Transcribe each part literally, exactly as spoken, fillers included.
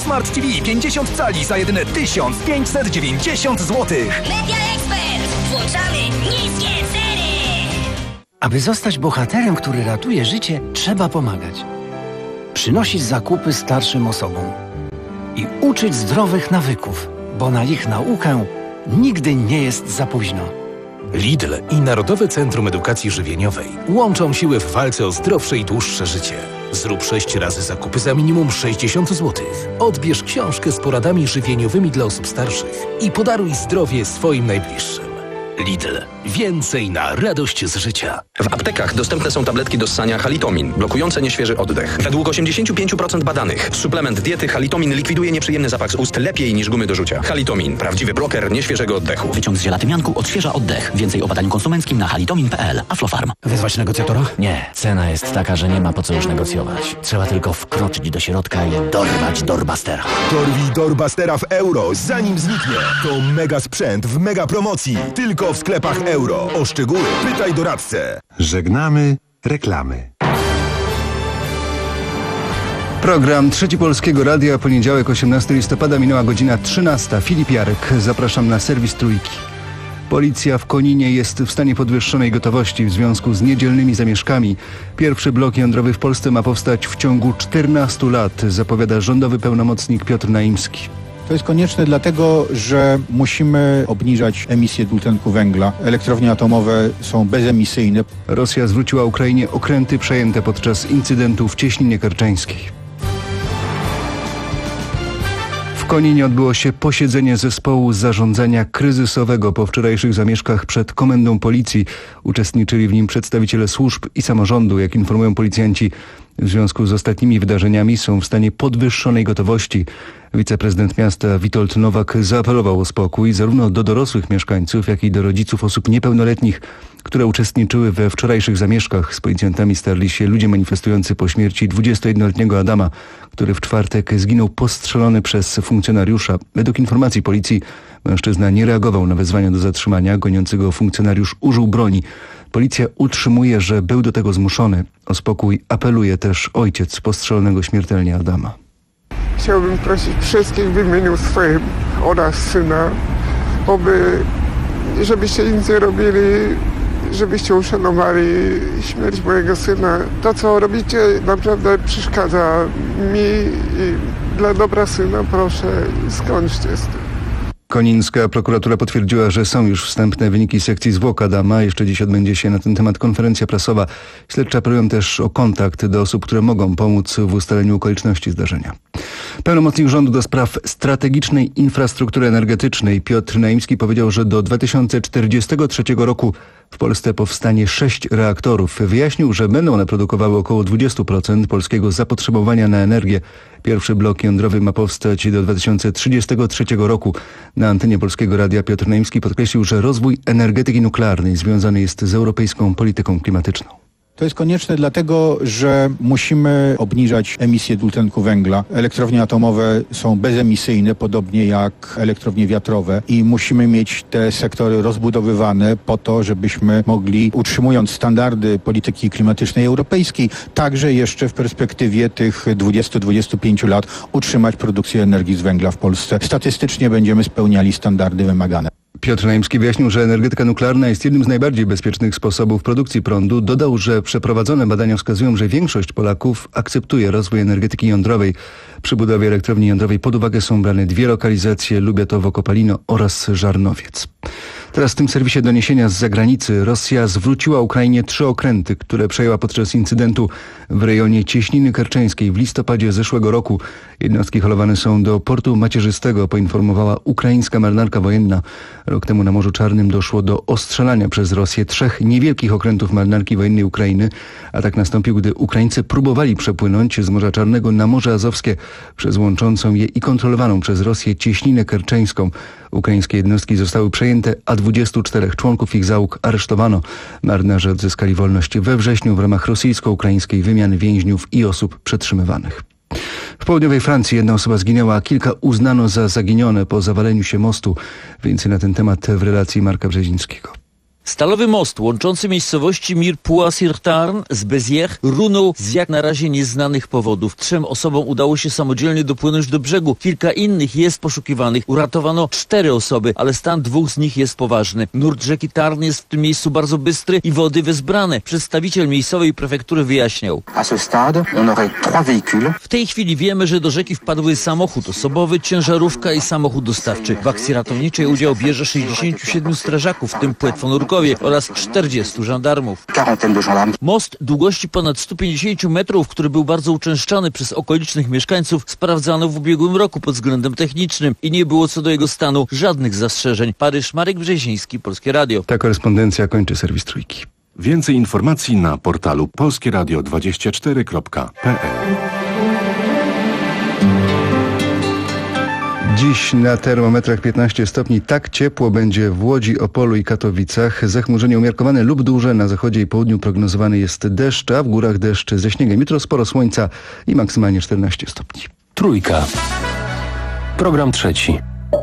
Smart T V pięćdziesiąt cali za jedyne tysiąc pięćset dziewięćdziesiąt złotych. Media Expert. Włączamy niskie ceny. Aby zostać bohaterem, który ratuje życie, trzeba pomagać. Przynosić zakupy starszym osobom. I uczyć zdrowych nawyków, bo na ich naukę nigdy nie jest za późno. Lidl i Narodowe Centrum Edukacji Żywieniowej łączą siły w walce o zdrowsze i dłuższe życie. Zrób sześć razy zakupy za minimum sześćdziesiąt złotych. Odbierz książkę z poradami żywieniowymi dla osób starszych i podaruj zdrowie swoim najbliższym. Lidl. Więcej na radość z życia. W aptekach dostępne są tabletki do ssania Halitomin, blokujące nieświeży oddech. Według osiemdziesiąt pięć procent badanych suplement diety Halitomin likwiduje nieprzyjemny zapach z ust lepiej niż gumy do rzucia. Halitomin. Prawdziwy bloker nieświeżego oddechu. Wyciąg z ziela tymianku odświeża oddech. Więcej o badaniu konsumenckim na halitomin kropka p l. Aflofarm. Wezwać negocjatora? Nie. Cena jest taka, że nie ma po co już negocjować. Trzeba tylko wkroczyć do środka i dorwać Doorbustera. Dorwij Doorbustera w euro, zanim zniknie. To mega sprzęt w mega promocji. Tylko w sklepach euro. O szczegóły pytaj doradcę. Żegnamy reklamy. Program Trzeci Polskiego Radia, poniedziałek osiemnastego listopada, minęła godzina trzynasta. Filip Jarek, zapraszam na serwis Trójki. Policja w Koninie jest w stanie podwyższonej gotowości w związku z niedzielnymi zamieszkami. Pierwszy blok jądrowy w Polsce ma powstać w ciągu czternastu lat, zapowiada rządowy pełnomocnik Piotr Naimski. To jest konieczne dlatego, że musimy obniżać emisję dwutlenku węgla. Elektrownie atomowe są bezemisyjne. Rosja zwróciła Ukrainie okręty przejęte podczas incydentu w Cieśninie Kerczeńskiej. W Koninie odbyło się posiedzenie zespołu zarządzania kryzysowego po wczorajszych zamieszkach przed komendą policji. Uczestniczyli w nim przedstawiciele służb i samorządu. Jak informują policjanci, w związku z ostatnimi wydarzeniami są w stanie podwyższonej gotowości. Wiceprezydent miasta Witold Nowak zaapelował o spokój zarówno do dorosłych mieszkańców, jak i do rodziców osób niepełnoletnich, które uczestniczyły we wczorajszych zamieszkach. Z policjantami starli się ludzie manifestujący po śmierci dwudziestojednoletniego Adama, który w czwartek zginął postrzelony przez funkcjonariusza. Według informacji policji mężczyzna nie reagował na wezwania do zatrzymania. Goniący go funkcjonariusz użył broni. Policja utrzymuje, że był do tego zmuszony. O spokój apeluje też ojciec postrzelonego śmiertelnie Adama. Chciałbym prosić wszystkich w imieniu swoim oraz syna, oby, żebyście nic nie robili, żebyście uszanowali śmierć mojego syna. To, co robicie, naprawdę przeszkadza mi i dla dobra syna, proszę, skończcie z tym. Konińska prokuratura potwierdziła, że są już wstępne wyniki sekcji zwłok Adama. Jeszcze dziś odbędzie się na ten temat konferencja prasowa. Śledczy apelują też o kontakt do osób, które mogą pomóc w ustaleniu okoliczności zdarzenia. Pełnomocnik rządu do spraw strategicznej infrastruktury energetycznej Piotr Naimski powiedział, że do dwa tysiące czterdziestego trzeciego roku w Polsce powstanie sześć reaktorów. Wyjaśnił, że będą one produkowały około dwadzieścia procent polskiego zapotrzebowania na energię. Pierwszy blok jądrowy ma powstać do dwa tysiące trzydziestego trzeciego roku. Na antenie Polskiego Radia Piotr Naimski podkreślił, że rozwój energetyki nuklearnej związany jest z europejską polityką klimatyczną. To jest konieczne dlatego, że musimy obniżać emisję dwutlenku węgla. Elektrownie atomowe są bezemisyjne, podobnie jak elektrownie wiatrowe, i musimy mieć te sektory rozbudowywane po to, żebyśmy mogli, utrzymując standardy polityki klimatycznej europejskiej, także jeszcze w perspektywie tych dwudziestu do dwudziestu pięciu lat utrzymać produkcję energii z węgla w Polsce. Statystycznie będziemy spełniali standardy wymagane. Piotr Naimski wyjaśnił, że energetyka nuklearna jest jednym z najbardziej bezpiecznych sposobów produkcji prądu. Dodał, że przeprowadzone badania wskazują, że większość Polaków akceptuje rozwój energetyki jądrowej. Przy budowie elektrowni jądrowej pod uwagę są brane dwie lokalizacje: Lubiatowo-Kopalino oraz Żarnowiec. Teraz w tym serwisie doniesienia z zagranicy. Rosja zwróciła Ukrainie trzy okręty, które przejęła podczas incydentu w rejonie Cieśniny Kerczeńskiej w listopadzie zeszłego roku. Jednostki holowane są do portu macierzystego, poinformowała ukraińska marynarka wojenna. Rok temu na Morzu Czarnym doszło do ostrzelania przez Rosję trzech niewielkich okrętów marynarki wojennej Ukrainy. Atak nastąpił, gdy Ukraińcy próbowali przepłynąć z Morza Czarnego na Morze Azowskie przez łączącą je i kontrolowaną przez Rosję Cieśninę Kerczeńską. Ukraińskie jednostki zostały przejęte, a dwudziestu czterech członków ich załóg aresztowano. Marynarze odzyskali wolność we wrześniu w ramach rosyjsko-ukraińskiej wymiany więźniów i osób przetrzymywanych. W południowej Francji jedna osoba zginęła, a kilka uznano za zaginione po zawaleniu się mostu. Więcej na ten temat w relacji Marka Brzezińskiego. Stalowy most łączący miejscowości Mirepoix-sur-Tarn z Béziers runął z jak na razie nieznanych powodów. Trzem osobom udało się samodzielnie dopłynąć do brzegu. Kilka innych jest poszukiwanych. Uratowano cztery osoby, ale stan dwóch z nich jest poważny. Nurt rzeki Tarn jest w tym miejscu bardzo bystry i wody wezbrane. Przedstawiciel miejscowej prefektury wyjaśniał. W tej chwili wiemy, że do rzeki wpadły samochód osobowy, ciężarówka i samochód dostawczy. W akcji ratowniczej udział bierze sześćdziesięciu siedmiu strażaków, w tym płetwonurkowie oraz czterdziestu żandarmów. Most długości ponad stu pięćdziesięciu metrów, który był bardzo uczęszczany przez okolicznych mieszkańców, sprawdzano w ubiegłym roku pod względem technicznym i nie było co do jego stanu żadnych zastrzeżeń. Paryż, Marek Brzeziński, Polskie Radio. Ta korespondencja kończy serwis Trójki. Więcej informacji na portalu polskie radio dwadzieścia cztery kropka p l. Dziś na termometrach piętnaście stopni. Tak ciepło będzie w Łodzi, Opolu i Katowicach. Zachmurzenie umiarkowane lub duże. Na zachodzie i południu prognozowany jest deszcz, a w górach deszcz ze śniegiem. Jutro sporo słońca i maksymalnie czternaście stopni. Trójka. Program trzeci.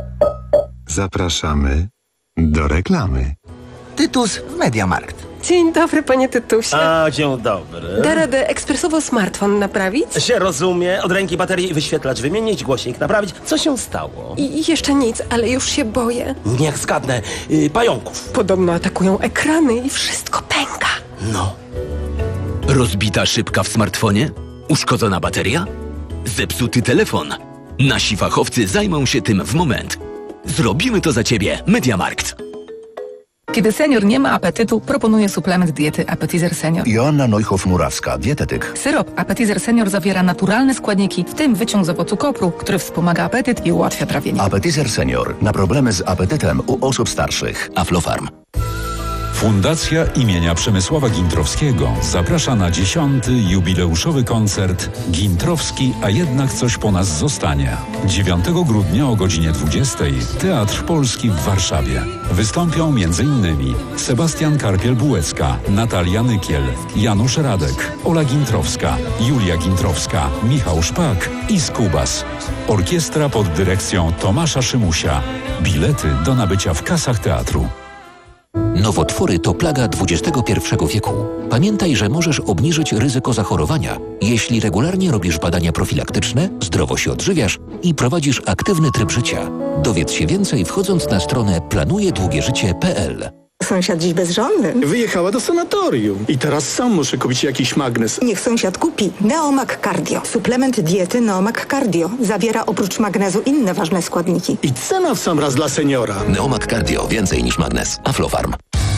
Zapraszamy do reklamy. Tytus w Mediamarkt. Dzień dobry, panie Tytusie. A, dzień dobry. Da radę ekspresowo smartfon naprawić? Się rozumie. Od ręki baterii i wyświetlacz wymienić, głośnik naprawić. Co się stało? I jeszcze nic, ale już się boję. Niech zgadnę. Yy, pająków. Podobno atakują ekrany i wszystko pęka. No. Rozbita szybka w smartfonie? Uszkodzona bateria? Zepsuty telefon? Nasi fachowcy zajmą się tym w moment. Zrobimy to za ciebie. Mediamarkt. Kiedy senior nie ma apetytu, proponuję suplement diety Appetizer Senior. Joanna Neuhoff-Murawska, dietetyk. Syrop Appetizer Senior zawiera naturalne składniki, w tym wyciąg z owocu kopru, który wspomaga apetyt i ułatwia trawienie. Appetizer Senior. Na problemy z apetytem u osób starszych. Aflofarm. Fundacja imienia Przemysława Gintrowskiego zaprasza na dziesiąty jubileuszowy koncert Gintrowski, a jednak coś po nas zostanie. dziewiątego grudnia o godzinie dwudziestej Teatr Polski w Warszawie. Wystąpią m.in. Sebastian Karpiel-Bułecka, Natalia Nykiel, Janusz Radek, Ola Gintrowska, Julia Gintrowska, Michał Szpak i Skubas. Orkiestra pod dyrekcją Tomasza Szymusia. Bilety do nabycia w kasach teatru. Nowotwory to plaga dwudziestego pierwszego wieku. Pamiętaj, że możesz obniżyć ryzyko zachorowania, jeśli regularnie robisz badania profilaktyczne, zdrowo się odżywiasz i prowadzisz aktywny tryb życia. Dowiedz się więcej wchodząc na stronę planuje długie życie kropka p l. Sąsiad dziś bezżonny. Wyjechała do sanatorium i teraz sam muszę kupić jakiś magnes. Niech sąsiad kupi Neomag Cardio. Suplement diety Neomag Cardio. Zawiera oprócz magnezu inne ważne składniki. I cena w sam raz dla seniora. Neomag Cardio. Więcej niż magnes. Aflofarm.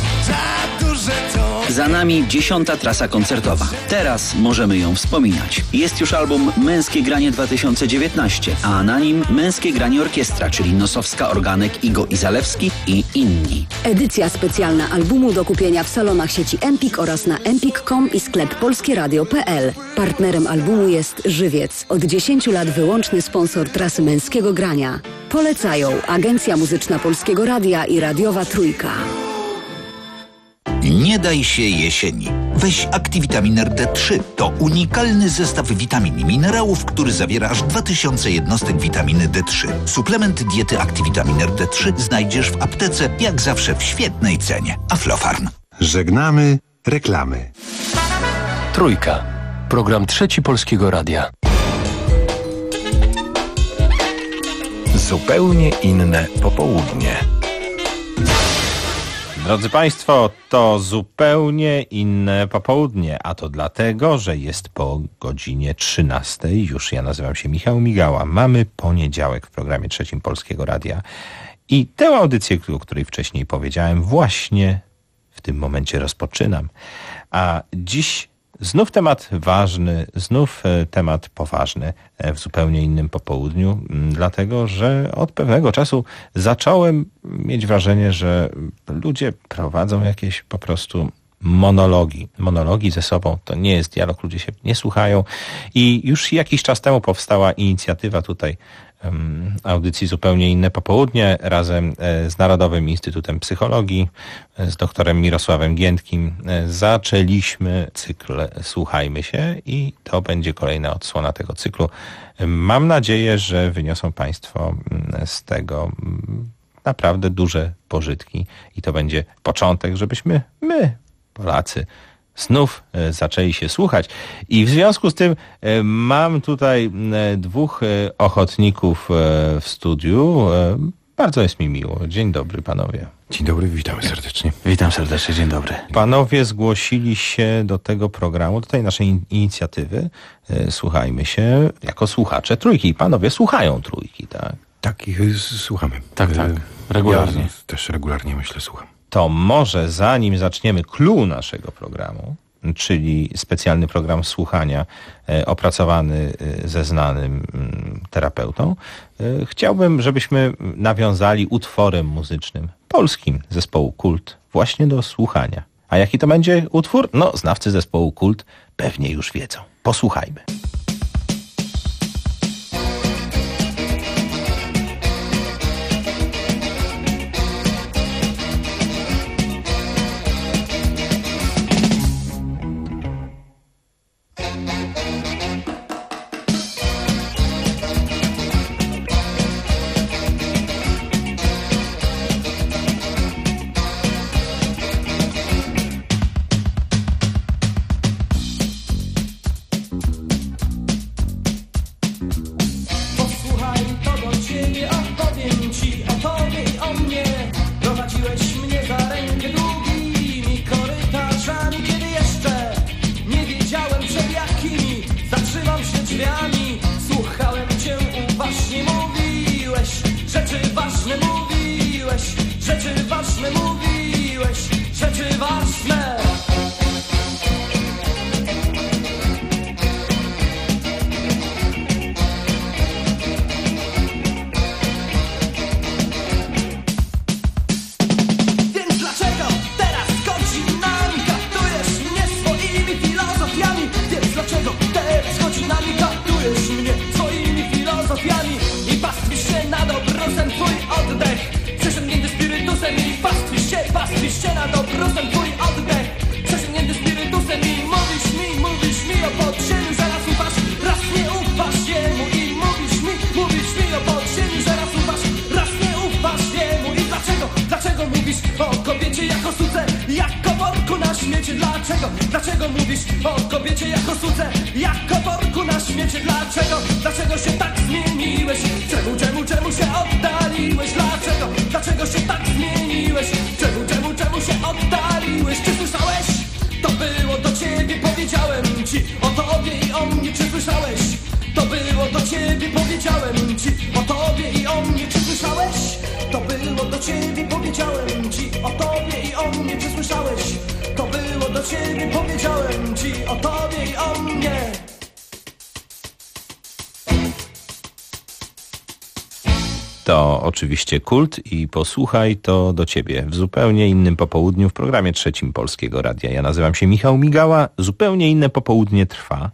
Za nami dziesiąta trasa koncertowa. Teraz możemy ją wspominać. Jest już album Męskie Granie dwa tysiące dziewiętnaście, a na nim Męskie Granie Orkiestra, czyli Nosowska, Organek, Igo i Zalewski i inni. Edycja specjalna albumu do kupienia w salonach sieci Empik oraz na empik kropka com i sklep polskie radio kropka p l. Partnerem albumu jest Żywiec. Od dziesięciu lat wyłączny sponsor trasy Męskiego Grania. Polecają Agencja Muzyczna Polskiego Radia i Radiowa Trójka. Nie daj się jesieni. Weź Activitamin D trzy. To unikalny zestaw witamin i minerałów, który zawiera aż dwa tysiące jednostek witaminy D trzy. Suplement diety Activitamin D trzy znajdziesz w aptece, jak zawsze w świetnej cenie. Aflofarm. Żegnamy reklamy. Trójka. Program trzeci Polskiego Radia. Zupełnie inne popołudnie. Drodzy Państwo, to zupełnie inne popołudnie, a to dlatego, że jest po godzinie trzynastej. Już ja nazywam się Michał Migała. Mamy poniedziałek w programie trzecim Polskiego Radia i tę audycję, o której wcześniej powiedziałem, właśnie w tym momencie rozpoczynam. A dziś znów temat ważny, znów temat poważny w zupełnie innym popołudniu, dlatego że od pewnego czasu zacząłem mieć wrażenie, że ludzie prowadzą jakieś po prostu monologi. Monologi ze sobą to nie jest dialog, ludzie się nie słuchają i już jakiś czas temu powstała inicjatywa tutaj um, audycji Zupełnie inne popołudnie razem z Narodowym Instytutem Psychologii, z doktorem Mirosławem Giętkim. Zaczęliśmy cykl Słuchajmy się i to będzie kolejna odsłona tego cyklu. Mam nadzieję, że wyniosą Państwo z tego naprawdę duże pożytki i to będzie początek, żebyśmy my, Polacy, znów e, zaczęli się słuchać. I w związku z tym e, mam tutaj e, dwóch e, ochotników e, w studiu. E, bardzo jest mi miło. Dzień dobry, panowie. Dzień dobry, witamy serdecznie. Witam serdecznie, dzień dobry. Panowie zgłosili się do tego programu, do tej naszej in- inicjatywy. E, słuchajmy się jako słuchacze Trójki. I panowie słuchają Trójki, tak? Tak, ich y, słuchamy. Tak, tak. Regularnie. Ja też regularnie, myślę, słucham. To może zanim zaczniemy clou naszego programu, czyli specjalny program słuchania e, opracowany e, ze znanym m, terapeutą, e, chciałbym, żebyśmy nawiązali utworem muzycznym polskim zespołu Kult właśnie do słuchania. A jaki to będzie utwór? No, znawcy zespołu Kult pewnie już wiedzą. Posłuchajmy. To oczywiście Kult i posłuchaj to do ciebie w zupełnie innym popołudniu w programie trzecim Polskiego Radia. Ja nazywam się Michał Migała. Zupełnie inne popołudnie trwa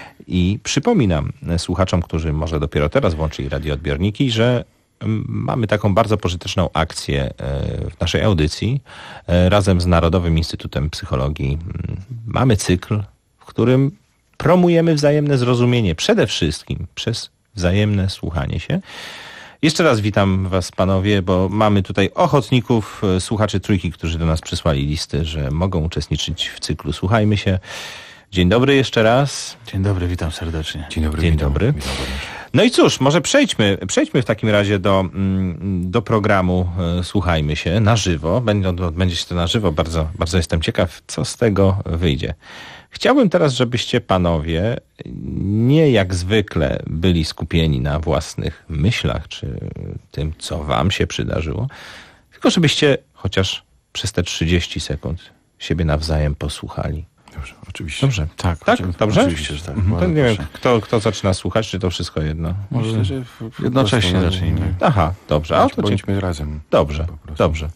i przypominam słuchaczom, którzy może dopiero teraz włączyli radioodbiorniki, że mamy taką bardzo pożyteczną akcję w naszej audycji razem z Narodowym Instytutem Psychologii. Mamy cykl, w którym promujemy wzajemne zrozumienie przede wszystkim przez wzajemne słuchanie się. Jeszcze raz witam was, panowie, bo mamy tutaj ochotników, słuchaczy Trójki, którzy do nas przysłali listy, że mogą uczestniczyć w cyklu Słuchajmy się. Dzień dobry jeszcze raz. Dzień dobry, witam serdecznie. Dzień dobry. Dzień witam, dobry. Witam no i cóż, może przejdźmy, przejdźmy w takim razie do, do programu Słuchajmy się na żywo. Będzie, odbędzie się to na żywo. Bardzo, bardzo jestem ciekaw, co z tego wyjdzie. Chciałbym teraz, żebyście panowie nie jak zwykle byli skupieni na własnych myślach, czy tym, co wam się przydarzyło, tylko żebyście chociaż przez te trzydzieści sekund siebie nawzajem posłuchali. Dobrze, oczywiście. Dobrze. Tak, tak? Dobrze? Oczywiście, że tak. Mhm. To nie wiem, kto, kto zaczyna słuchać, czy to wszystko jedno? Może Myślę, że jednocześnie zacznijmy. Aha, dobrze. A to bądźmy cie... razem. Dobrze, dobrze.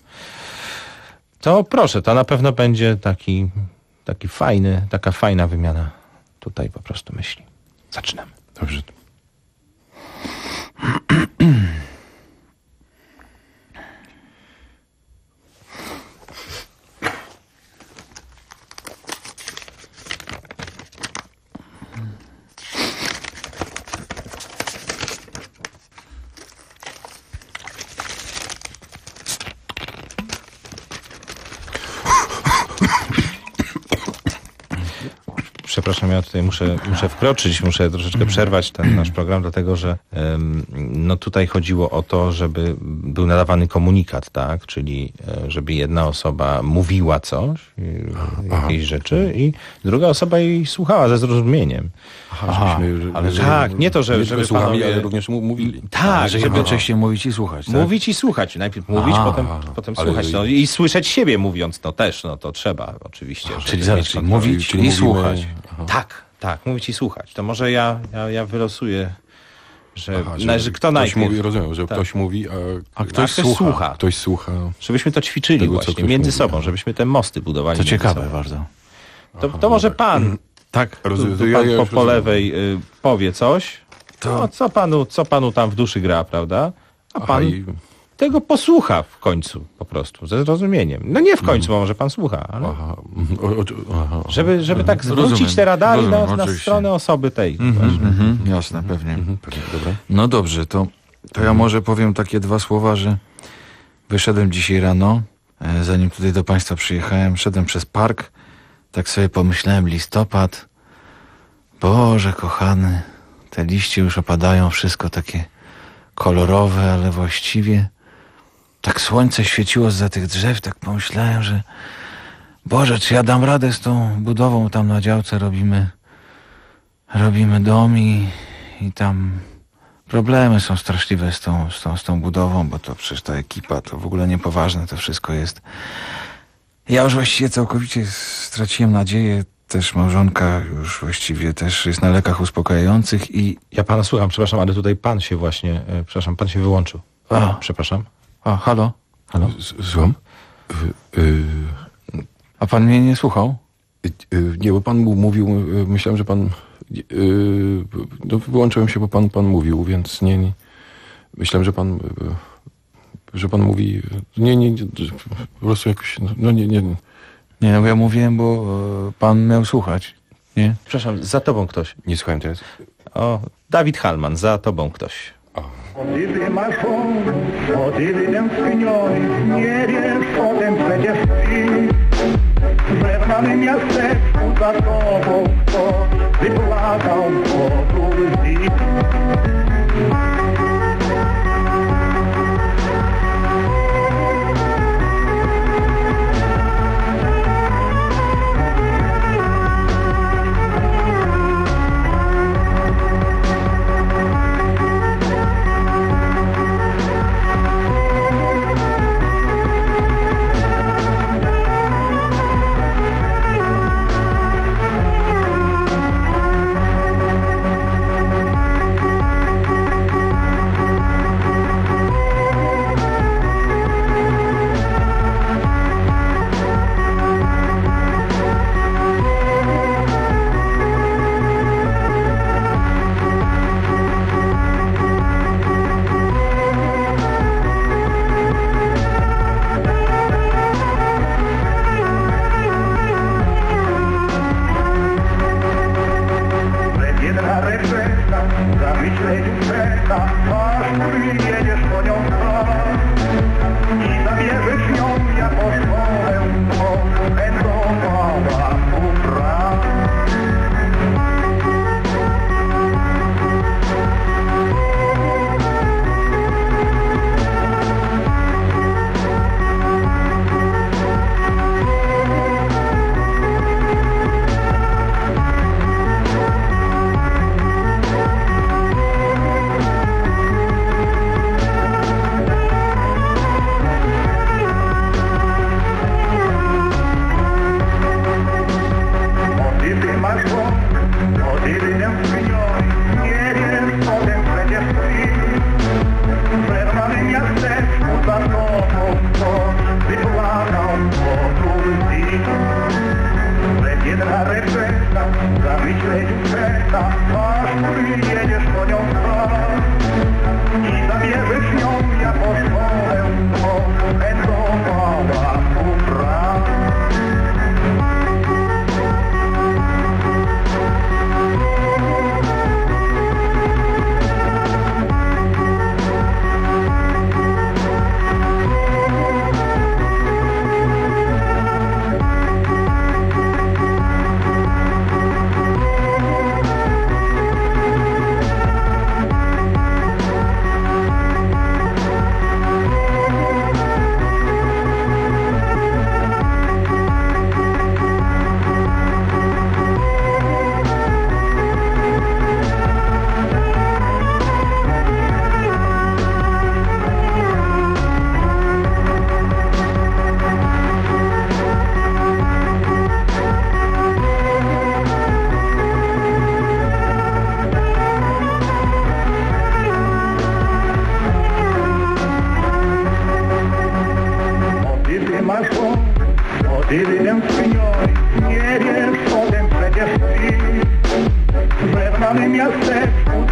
To proszę, to na pewno będzie taki, taki fajny, taka fajna wymiana tutaj po prostu myśli. Zaczynamy. Dobrze. Przepraszam, ja tutaj muszę, muszę wkroczyć, muszę troszeczkę przerwać ten nasz program, dlatego że ym, no tutaj chodziło o to, żeby był nadawany komunikat, tak? Czyli żeby jedna osoba mówiła coś, jakieś rzeczy i druga osoba jej słuchała ze zrozumieniem. Aha, żebyśmy, ale że, tak, nie to, że nie żeby słuchali, panowie... ale również mówili. Tak, że jednocześnie mówić i słuchać. Tak? Mówić i słuchać. Najpierw mówić, Aha, potem, potem ale- słuchać. No, i słyszeć siebie mówiąc, no też, no to trzeba oczywiście. żeby Czyli mieć zaraz, czyli kontrolę. mówić Czyli i mówimy- słuchać. Aha. Tak, tak, mówić i słuchać. To może ja, ja, ja wylosuję, że, Aha, że, że kto ktoś najpierw... mówi, rozumiem, że Tak. ktoś mówi, a, A ktoś ktoś słucha. słucha. Ktoś słucha. Żebyśmy to ćwiczyli Tego, co właśnie ktoś między mówi, sobą, aha. żebyśmy te mosty budowali. To między ciekawe sobą. bardzo. To, to może pan, Tak, Rozumiem. tu, tu Ja- pan ja po, już po rozumiem. lewej y, powie coś, to co panu, co panu tam w duszy gra, prawda? A Aha, pan i- tego posłucha w końcu po prostu, ze zrozumieniem. No nie w końcu, bo może pan słucha, ale Aha. O, o, aha. żeby, żeby tak Rozumiem, zwrócić te radary rozumiem, na, na oczywiście. stronę osoby tej. Mhm, mhm, jasne, pewnie. Mhm, pewnie, dobra. No dobrze, to, to ja może powiem takie dwa słowa, że wyszedłem dzisiaj rano, e, zanim tutaj do państwa przyjechałem, szedłem przez park, tak sobie pomyślałem, listopad, Boże kochany, te liście już opadają, wszystko takie kolorowe, ale właściwie tak słońce świeciło zza tych drzew, tak pomyślałem, że Boże, czy ja dam radę z tą budową tam na działce, robimy robimy dom i, i tam problemy są straszliwe z tą, z, tą, z tą budową, bo to przecież ta ekipa to w ogóle niepoważne to wszystko jest. Ja już właściwie całkowicie straciłem nadzieję, też małżonka już właściwie też jest na lekach uspokajających i... Ja pana słucham, przepraszam, ale tutaj pan się właśnie, e, przepraszam, pan się wyłączył. A. Przepraszam. A, halo? Halo? Z- Słucham? Y, y, A pan mnie nie słuchał? y, Nie, bo pan mu- mówił, y, myślałem, że pan... y, No, wyłączyłem się, bo pan, pan mówił, więc nie, nie... Myślałem, że pan... y, Że pan mówi... Nie, nie, nie po prostu jakoś... No nie, nie... Nie, no bo ja mówiłem, bo e, pan miał słuchać, nie? Przepraszam, za tobą ktoś. Nie słuchałem teraz. O, Dawid Hallman, za tobą ktoś. Kiedy masz on, chodziły tęskniony, nie wiesz, potem przecież ty. W znanym miasteczku za tobą kto wypłakał pokój łzy. Jedna refleksa, zamyśleniu czeka, aż gdy jedziesz po nią sam i zabierzesz ją jako szkołę, bo pędzowała upra.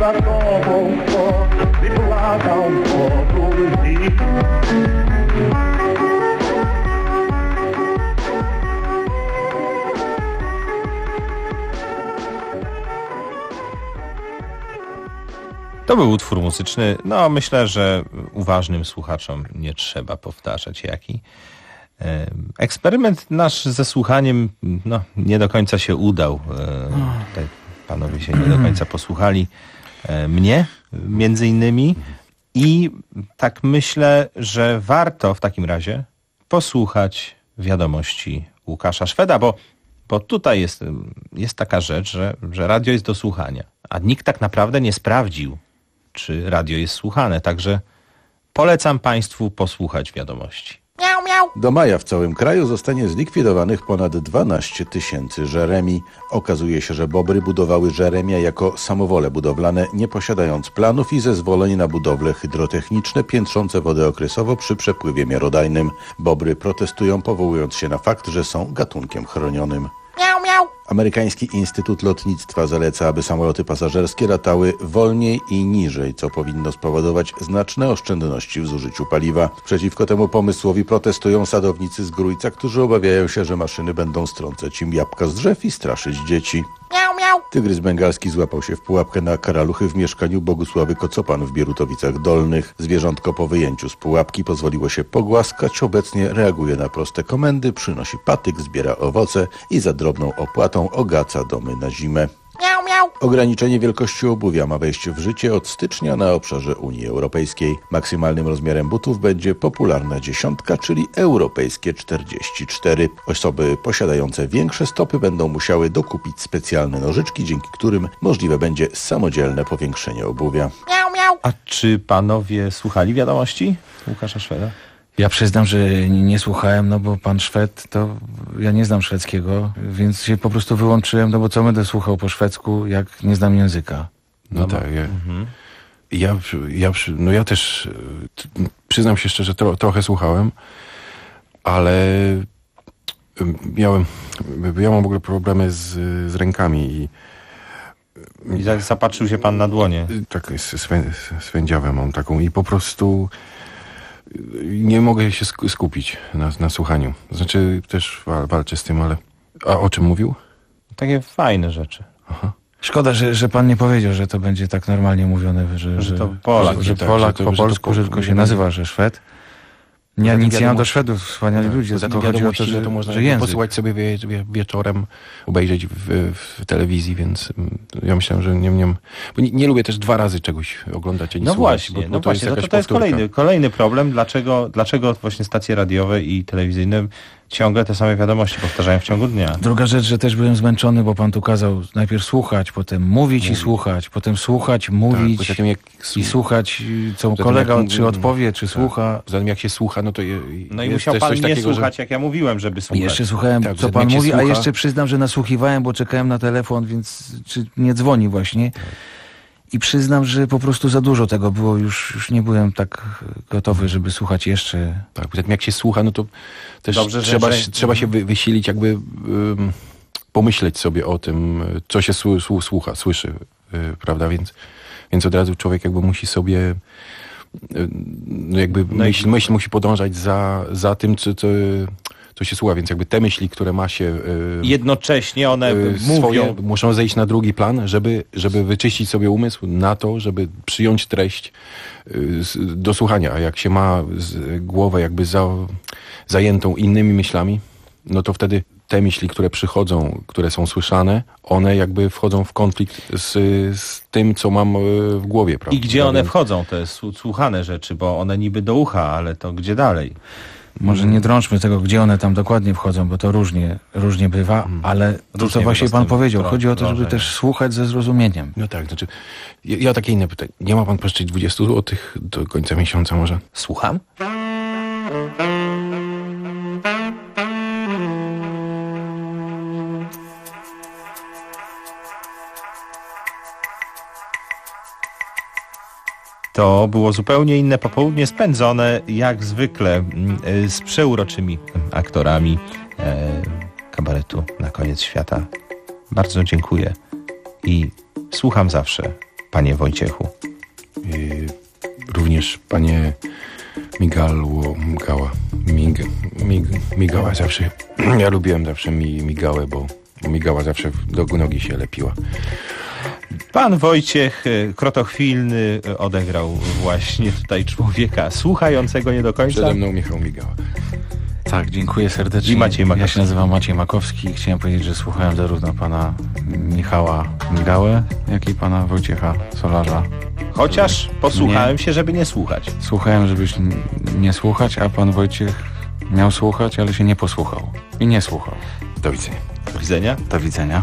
za tobą kto wypłakał pokój łzy. To był utwór muzyczny. No, myślę, że uważnym słuchaczom nie trzeba powtarzać jaki. Eksperyment nasz ze słuchaniem no, nie do końca się udał. Tutaj panowie się nie do końca posłuchali mnie, między innymi. I tak myślę, że warto w takim razie posłuchać wiadomości Łukasza Szweda, bo, bo tutaj jest, jest taka rzecz, że, że radio jest do słuchania, a nikt tak naprawdę nie sprawdził, czy radio jest słuchane. Także polecam państwu posłuchać wiadomości. Miau, miau. Do maja w całym kraju zostanie zlikwidowanych ponad dwanaście tysięcy żeremi. Okazuje się, że bobry budowały żeremia jako samowole budowlane, nie posiadając planów i zezwoleń na budowle hydrotechniczne piętrzące wodę okresowo przy przepływie miarodajnym. Bobry protestują, powołując się na fakt, że są gatunkiem chronionym. Miau, miau. Amerykański Instytut Lotnictwa zaleca, aby samoloty pasażerskie latały wolniej i niżej, co powinno spowodować znaczne oszczędności w zużyciu paliwa. Przeciwko temu pomysłowi protestują sadownicy z Grójca, którzy obawiają się, że maszyny będą strącać im jabłka z drzew i straszyć dzieci. Miau, miau. Tygrys bengalski złapał się w pułapkę na karaluchy w mieszkaniu Bogusławy Kocopan w Bierutowicach Dolnych. Zwierzątko po wyjęciu z pułapki pozwoliło się pogłaskać, obecnie reaguje na proste komendy, przynosi patyk, zbiera owoce i za drobną opłatą ogaca domy na zimę. Miau, miau. Ograniczenie wielkości obuwia ma wejść w życie od stycznia na obszarze Unii Europejskiej. Maksymalnym rozmiarem butów będzie popularna dziesiątka, czyli europejskie czterdzieści cztery. Osoby posiadające większe stopy będą musiały dokupić specjalne nożyczki, dzięki którym możliwe będzie samodzielne powiększenie obuwia. Miau, miau. A czy panowie słuchali wiadomości Łukasza Szweda? Ja przyznam, że nie słuchałem, no bo pan Szwed, to ja nie znam szwedzkiego, więc się po prostu wyłączyłem, no bo co będę słuchał po szwedzku, jak nie znam języka. No, no tak, ja, mhm. ja, ja, no ja też przyznam się szczerze, tro, trochę słuchałem, ale miałem, ja mam w ogóle problemy z, z rękami i I zapatrzył się pan na dłonie. Tak, swę, swędziawę mam taką i po prostu nie mogę się skupić na, na słuchaniu. Znaczy też wal, walczę z tym, ale... A o czym mówił? Takie fajne rzeczy. Aha. Szkoda, że, że pan nie powiedział, że to będzie tak normalnie mówione, że, że, że to Polak, że, że tak, Polak że to, po że polsku, że, to, że tylko się nazywa, że Szwed. Ja nic nie mam do Szwedów, wspaniali tak, ludzie, tylko chodzi o to, że, to można że język. posłuchać sobie wie, wie, wieczorem, obejrzeć w, w telewizji, więc ja myślałem, że nie, nie, bo nie, nie lubię też dwa razy czegoś oglądać ani no słuchać. Właśnie, bo, bo no to właśnie, jest no to, to jest kolejny, kolejny problem, dlaczego, dlaczego właśnie stacje radiowe i telewizyjne ciągle te same wiadomości powtarzają w ciągu dnia. Druga rzecz, że też byłem zmęczony, bo pan tu kazał najpierw słuchać, potem mówić Mówi. i słuchać, potem słuchać, mówić tak, jak i słuchać, co kolega jak, czy odpowie, czy tak. słucha. Zatem jak się słucha, no to je, No i musiał pan nie takiego, słuchać, że... jak ja mówiłem, żeby słuchać. Jeszcze słuchałem, tak, co pan mówi, słucha... a jeszcze przyznam, że nasłuchiwałem, bo czekałem na telefon, więc czy nie dzwoni właśnie. Tak. I przyznam, że po prostu za dużo tego było, już, już nie byłem tak gotowy, żeby słuchać jeszcze. Tak, potem jak się słucha, no to też Dobrze, trzeba, że... trzeba się wy, wysilić, jakby um, pomyśleć sobie o tym, co się słu, słu, słucha, słyszy, yy, prawda, więc, więc od razu człowiek jakby musi sobie, yy, jakby no myśl, i... myśl musi podążać za, za tym, co, co co się słucha, więc jakby te myśli, które ma się... Yy, jednocześnie one yy, mówią... Swoje, muszą zejść na drugi plan, żeby, żeby wyczyścić sobie umysł na to, żeby przyjąć treść yy, do słuchania. A jak się ma z, głowę jakby za, zajętą innymi myślami, no to wtedy te myśli, które przychodzą, które są słyszane, one jakby wchodzą w konflikt z, z tym, co mam w głowie. Prawda? I gdzie one wchodzą, te słuchane rzeczy, bo one niby do ucha, ale to gdzie dalej? Może nie drążmy tego, gdzie one tam dokładnie wchodzą, bo to różnie, różnie bywa, ale to, co właśnie pan powiedział, chodzi o to, żeby też słuchać ze zrozumieniem. No tak, znaczy, ja, ja takie inne pytanie. Nie ma pan pożyczyć dwadzieścia złotych do końca miesiąca może? Słucham? To było zupełnie inne popołudnie spędzone jak zwykle z przeuroczymi aktorami e, kabaretu Na koniec świata. Bardzo dziękuję i słucham zawsze panie Wojciechu. Yy, również panie Migalło, Migała, Mig, Mig, Migała zawsze, ja lubiłem zawsze mi, Migałę, bo Migała zawsze do nogi się lepiła. Pan Wojciech Krotochwilny odegrał właśnie tutaj człowieka słuchającego nie do końca. Przede mną Michał Migała. Tak, dziękuję serdecznie. I Maciej Makowski. Ja się nazywam Maciej Makowski i chciałem powiedzieć, że słuchałem zarówno pana Michała Migałę, jak i pana Wojciecha Solarza. Chociaż posłuchałem nie, się, żeby nie słuchać. Słuchałem, żebyś nie słuchać, a pan Wojciech miał słuchać, ale się nie posłuchał. I nie słuchał. Do widzenia. Do widzenia. Do widzenia.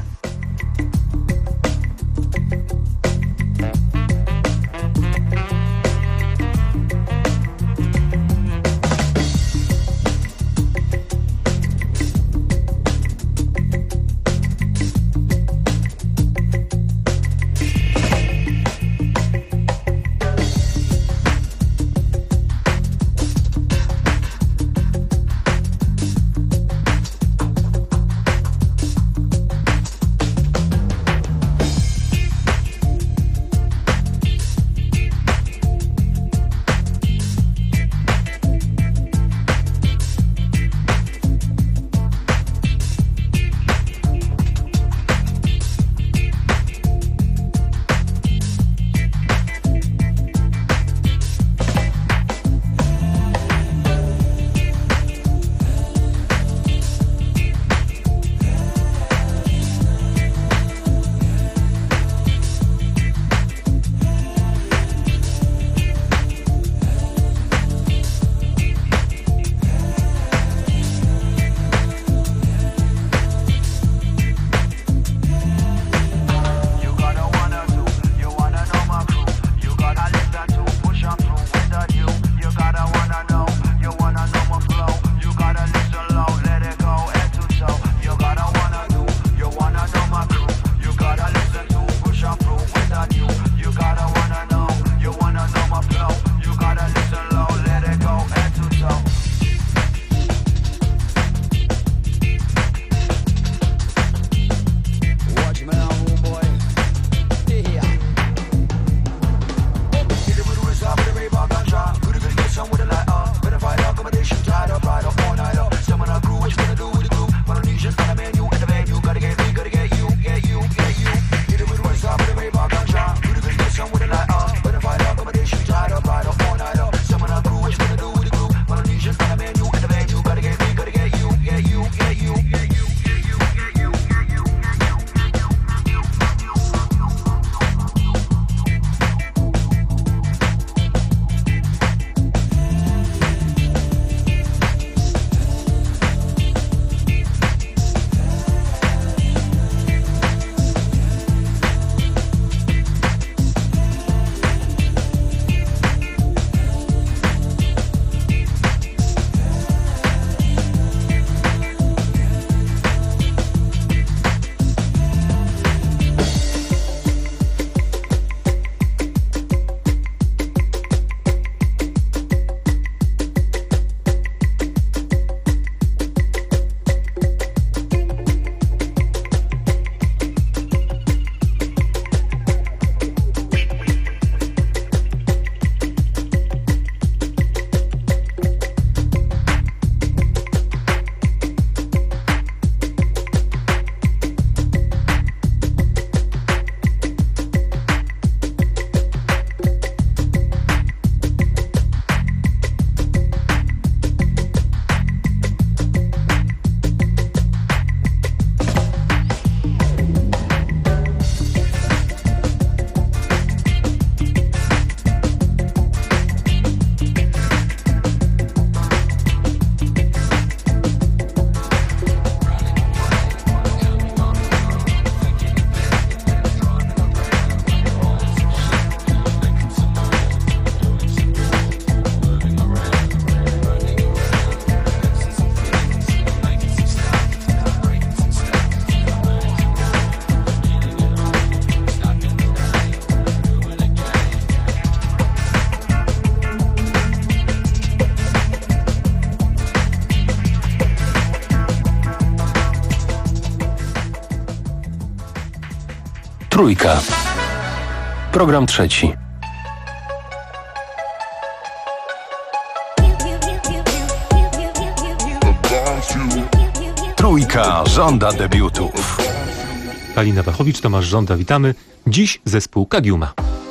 Trójka. Program trzeci. Trójka żąda debiutów. Halina Wachowicz, Tomasz Żąda, witamy. Dziś zespół Kagiuma.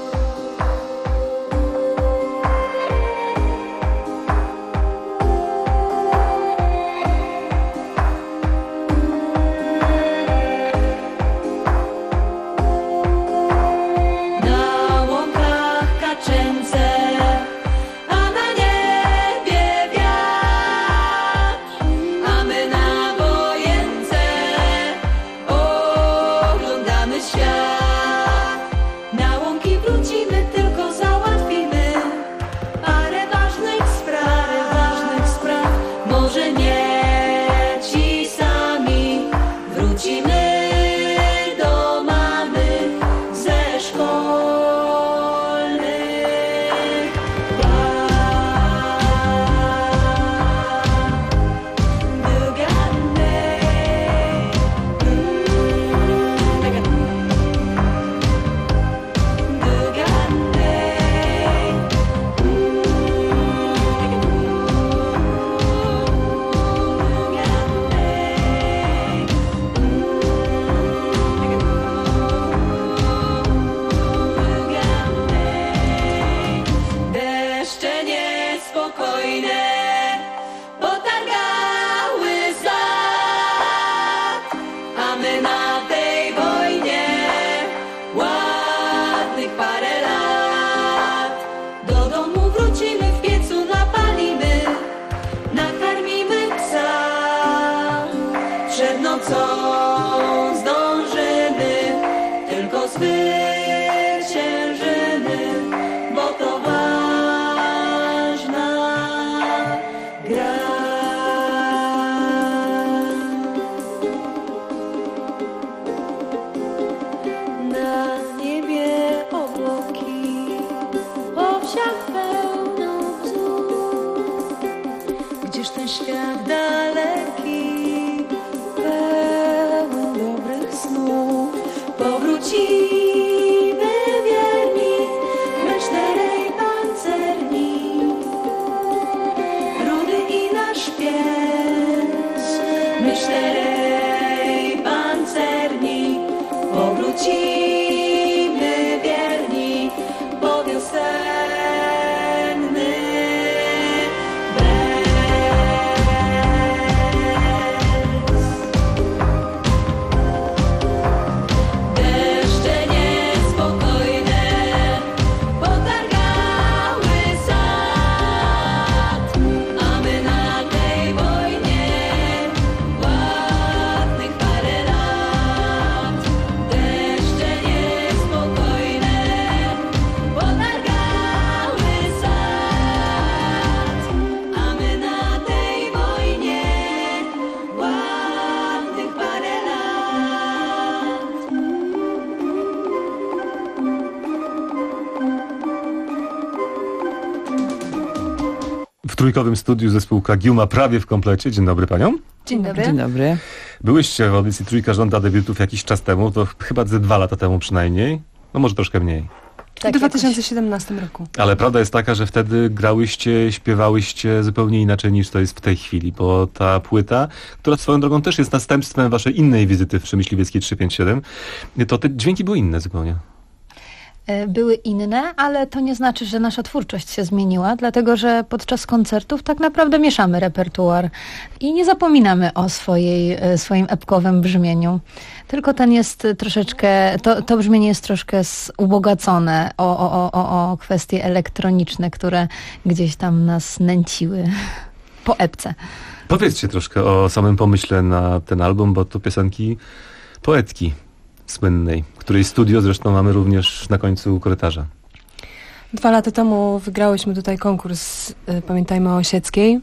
W trójkowym studiu zespół Kagiuma prawie w komplecie. Dzień dobry paniom. Dzień dobry. Dzień dobry. Byłyście w audycji Trójka żąda debiutów jakiś czas temu, to chyba ze dwa lata temu przynajmniej. No może troszkę mniej. Tak, w dwa tysiące siedemnastym roku. Ale prawda jest taka, że wtedy grałyście, śpiewałyście zupełnie inaczej niż to jest w tej chwili, bo ta płyta, która swoją drogą też jest następstwem waszej innej wizyty w Przemyśliwieckiej trzysta pięćdziesiąt siedem, to te dźwięki były inne zupełnie. Były inne, ale to nie znaczy, że nasza twórczość się zmieniła, dlatego że podczas koncertów tak naprawdę mieszamy repertuar i nie zapominamy o swojej, swoim epkowym brzmieniu. Tylko ten jest troszeczkę, to, to brzmienie jest troszkę ubogacone o, o, o, o kwestie elektroniczne, które gdzieś tam nas nęciły po epce. Powiedzcie troszkę o samym pomyśle na ten album, bo to piosenki poetki słynnej, której studio zresztą mamy również na końcu korytarza. Dwa lata temu wygrałyśmy tutaj konkurs y, Pamiętajmy o Osieckiej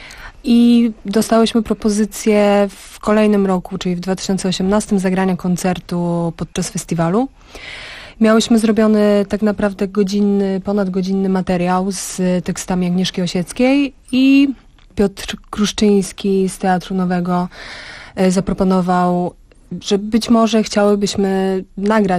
i dostałyśmy propozycję w kolejnym roku, czyli w dwa tysiące osiemnastym, zagrania koncertu podczas festiwalu. Miałyśmy zrobiony tak naprawdę godzinny, ponadgodzinny materiał z tekstami Agnieszki Osieckiej i Piotr Kruszczyński z Teatru Nowego y, zaproponował, że być może chciałybyśmy nagrać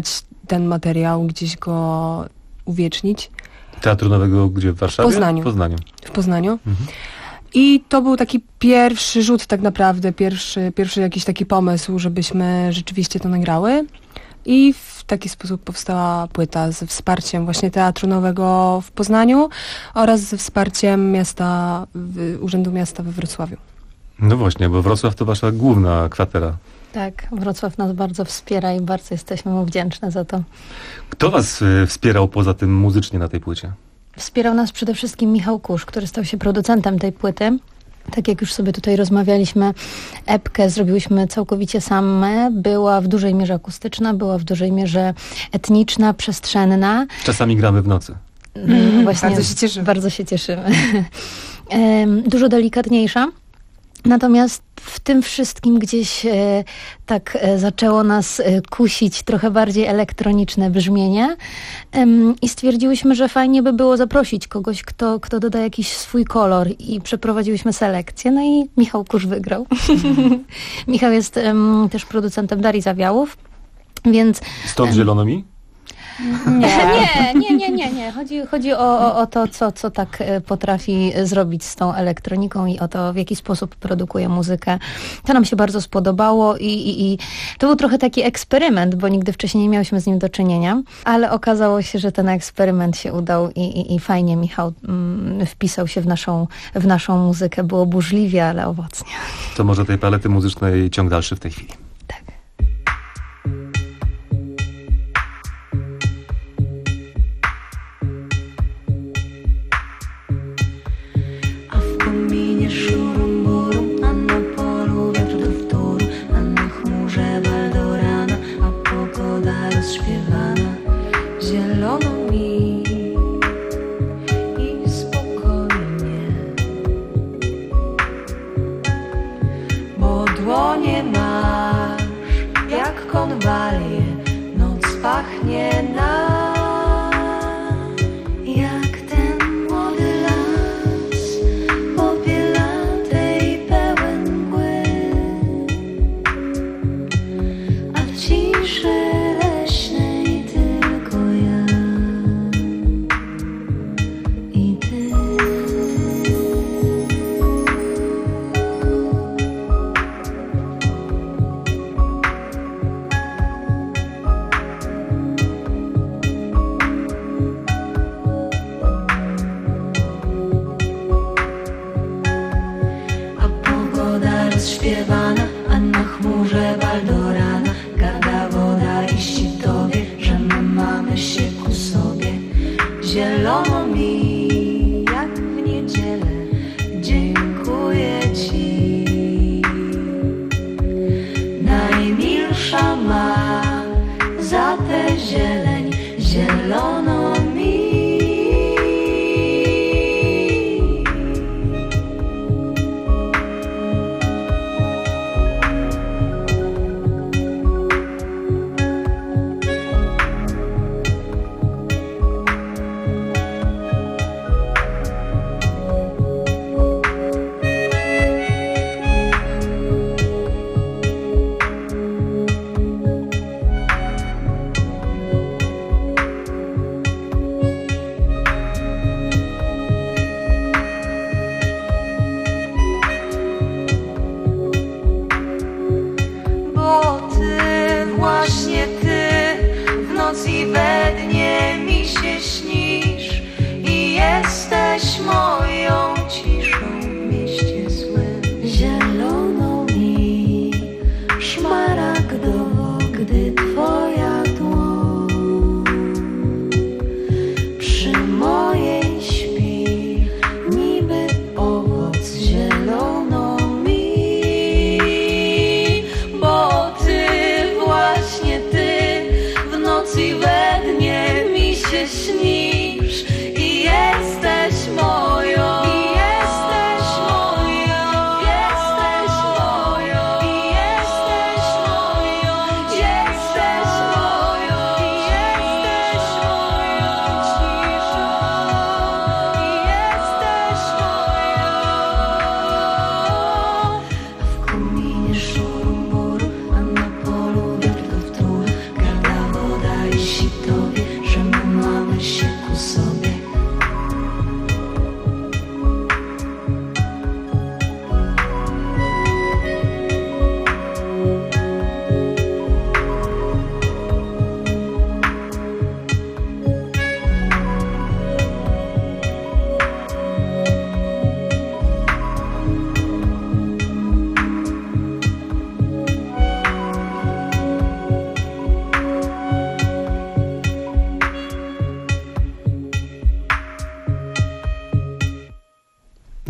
ten materiał, gdzieś go uwiecznić. Teatru Nowego gdzie? W Warszawie? W Poznaniu. W Poznaniu. W Poznaniu. Mhm. I to był taki pierwszy rzut tak naprawdę, pierwszy, pierwszy jakiś taki pomysł, żebyśmy rzeczywiście to nagrały. I w taki sposób powstała płyta ze wsparciem właśnie Teatru Nowego w Poznaniu oraz ze wsparciem miasta, Urzędu Miasta we Wrocławiu. No właśnie, bo Wrocław to wasza główna kwatera. Tak, Wrocław nas bardzo wspiera i bardzo jesteśmy mu wdzięczne za to. Kto was y, wspierał poza tym muzycznie na tej płycie? Wspierał nas przede wszystkim Michał Kusz, który stał się producentem tej płyty. Tak jak już sobie tutaj rozmawialiśmy, epkę zrobiłyśmy całkowicie same. Była w dużej mierze akustyczna, była w dużej mierze etniczna, przestrzenna. Czasami gramy w nocy. Mm, właśnie, bardzo się cieszymy. Bardzo się cieszymy. Dużo delikatniejsza. Natomiast w tym wszystkim gdzieś e, tak e, zaczęło nas e, kusić trochę bardziej elektroniczne brzmienie Ym, i stwierdziłyśmy, że fajnie by było zaprosić kogoś, kto, kto doda jakiś swój kolor i przeprowadziłyśmy selekcję. No i Michał Kusz wygrał. Michał jest ym, też producentem Darii Zawiałów, więc... Stąd ym, zielono mi? Nie, nie, nie, nie, nie. Chodzi, chodzi o, o, o to, co, co tak potrafi zrobić z tą elektroniką i o to, w jaki sposób produkuje muzykę. To nam się bardzo spodobało i, i, i to był trochę taki eksperyment, bo nigdy wcześniej nie miałyśmy z nim do czynienia, ale okazało się, że ten eksperyment się udał i, i, i fajnie Michał mm, wpisał się w naszą, w naszą muzykę. Było burzliwie, ale owocnie. To może tej palety muzycznej ciąg dalszy w tej chwili.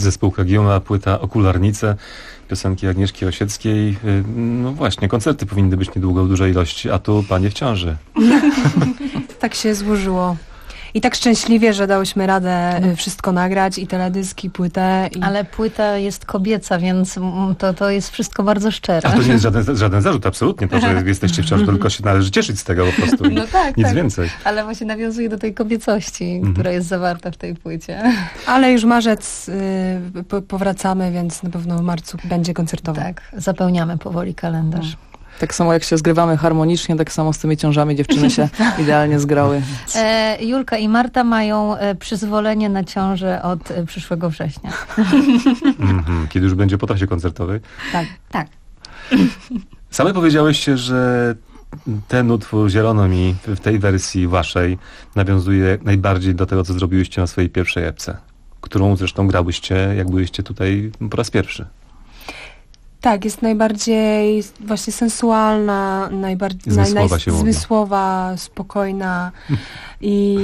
Zespół Kagioma, płyta Okularnice, piosenki Agnieszki Osieckiej. No właśnie, koncerty powinny być niedługo w dużej ilości, a tu panie w ciąży. Tak się złożyło. I tak szczęśliwie, że dałyśmy radę no. wszystko nagrać, i teledyski, płytę. I... Ale płyta jest kobieca, więc to, to jest wszystko bardzo szczere. A to nie jest żaden, żaden zarzut, absolutnie. To, że jesteście w ciąży, tylko się należy cieszyć z tego po prostu. No tak, nic tak. więcej. Ale właśnie nawiązuje do tej kobiecości, mhm. która jest zawarta w tej płycie. Ale już marzec y, po, powracamy, więc na pewno w marcu będzie koncertowo. Tak, zapełniamy powoli kalendarz. No. Tak samo jak się zgrywamy harmonicznie, tak samo z tymi ciążami dziewczyny się idealnie zgrały. E, Julka i Marta mają e, przyzwolenie na ciążę od e, przyszłego września. Mm-hmm. Kiedy już będzie po trasie koncertowej? Tak, tak. Same powiedziałyście, że ten utwór Zielono mi w tej wersji waszej nawiązuje najbardziej do tego, co zrobiłyście na swojej pierwszej epce, którą zresztą grałyście, jak byliście tutaj po raz pierwszy. Tak, jest najbardziej właśnie sensualna, najbardziej naj, najzmysłowa, spokojna i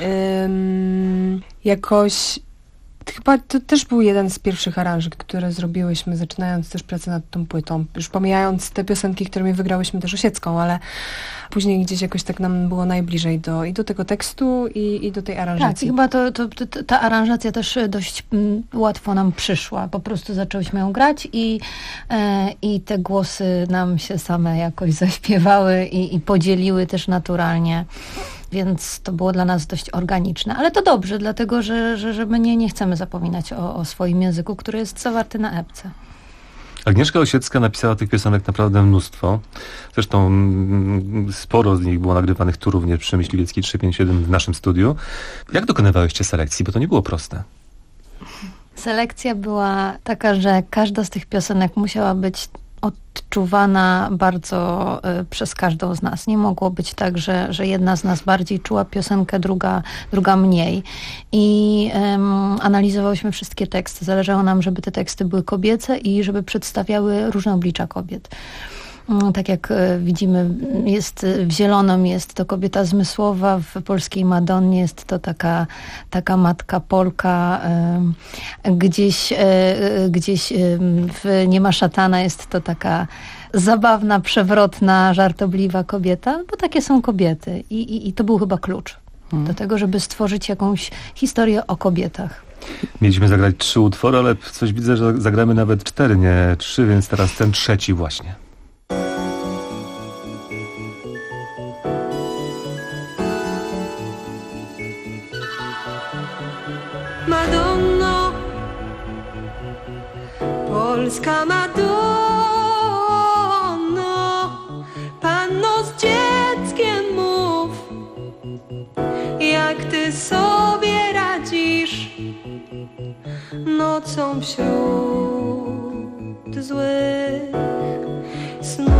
ym, jakoś chyba to też był jeden z pierwszych aranży, które zrobiłyśmy, zaczynając też pracę nad tą płytą. Już pomijając te piosenki, którymi wygrałyśmy też Osiecką, ale później gdzieś jakoś tak nam było najbliżej do, i do tego tekstu, i, i do tej aranżacji. Tak, i chyba to, to, to, ta aranżacja też dość m, łatwo nam przyszła. Po prostu zaczęłyśmy ją grać i, e, i te głosy nam się same jakoś zaśpiewały i, i podzieliły też naturalnie. Więc to było dla nas dość organiczne. Ale to dobrze, dlatego że, że, że my nie, nie chcemy zapominać o, o swoim języku, który jest zawarty na epce. Agnieszka Osiecka napisała tych piosenek naprawdę mnóstwo. Zresztą m, sporo z nich było nagrywanych tu również przy Myśliwieckiej trzysta pięćdziesiąt siedem w naszym studiu. Jak dokonywałyście selekcji? Bo to nie było proste. Selekcja była taka, że każda z tych piosenek musiała być odczuwana bardzo y, przez każdą z nas. Nie mogło być tak, że, że jedna z nas bardziej czuła piosenkę, druga, druga mniej. I ym, analizowałyśmy wszystkie teksty. Zależało nam, żeby te teksty były kobiece i żeby przedstawiały różne oblicza kobiet. Tak jak widzimy, jest w Zielonym jest to kobieta zmysłowa, w Polskiej Madonnie jest to taka, taka matka Polka, gdzieś, gdzieś w Nie ma szatana jest to taka zabawna, przewrotna, żartobliwa kobieta, bo takie są kobiety i, i, i to był chyba klucz hmm. do tego, żeby stworzyć jakąś historię o kobietach. Mieliśmy zagrać trzy utwory, ale coś widzę, że zagramy nawet cztery, nie trzy, więc teraz ten trzeci właśnie. Madonno, Polska Madonno, panno z dzieckiem mów, jak ty sobie radzisz nocą wśród złych snów.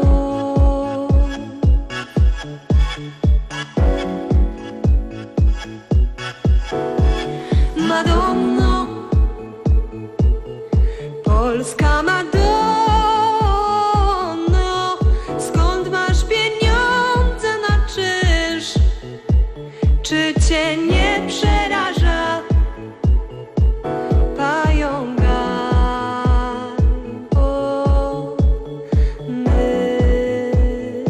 Madonno, Polska Madonno, skąd masz pieniądze na czyż? Czy cię nie przeraża pająka? O, mysz.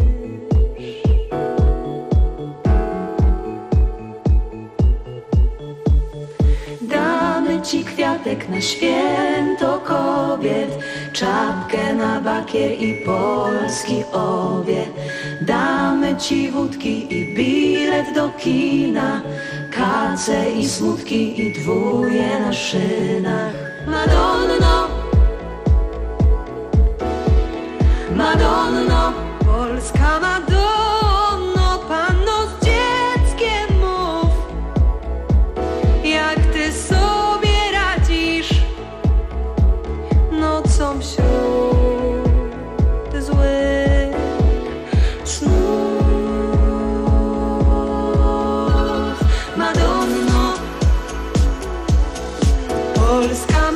Damy ci kwiatek na święto kobiet, czapkę na bakier i polski obiad. Damy ci wódki i bilet do kina, kace i smutki i dwóje na szynach. Madonno, Madonno, Polska Madonno, panno z dzieckiem mów, jak ty sobie radzisz nocą wśród złych snów. Madonno, Polska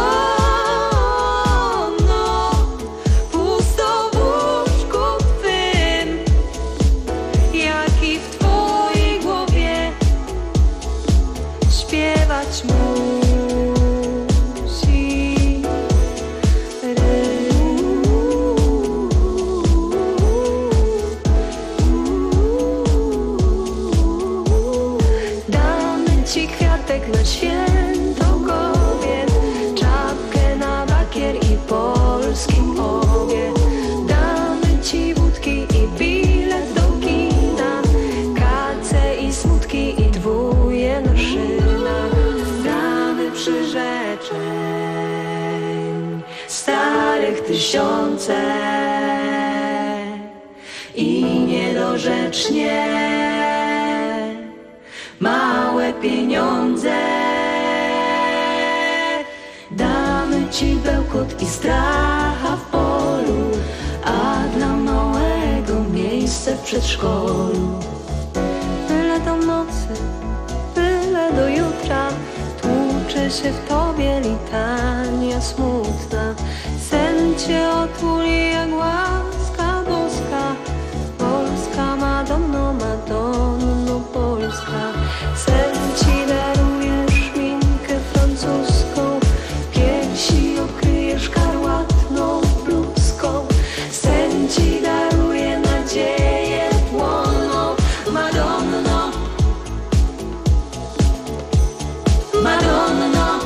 Madonno, pusto w łóżku twym, jak i w twojej głowie śpiewać mógł wyrzeczeń, starych tysiące i niedorzecznie małe pieniądze. Damy ci bełkot i stracha w polu, a dla małego miejsce w przedszkolu. Byle do nocy, byle do jutra, tłucze się w tobie litania smutna. Sen cię otuli jak łaska boska, Polska Madonno, Madonno Polska. Sen ci daruje szminkę francuską, piersi okryje szkarłatną bluzką. Sen ci daruje nadzieję płoną, Madonno, Madonno,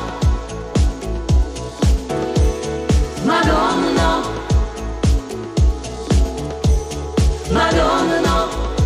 Madonno, Madonno.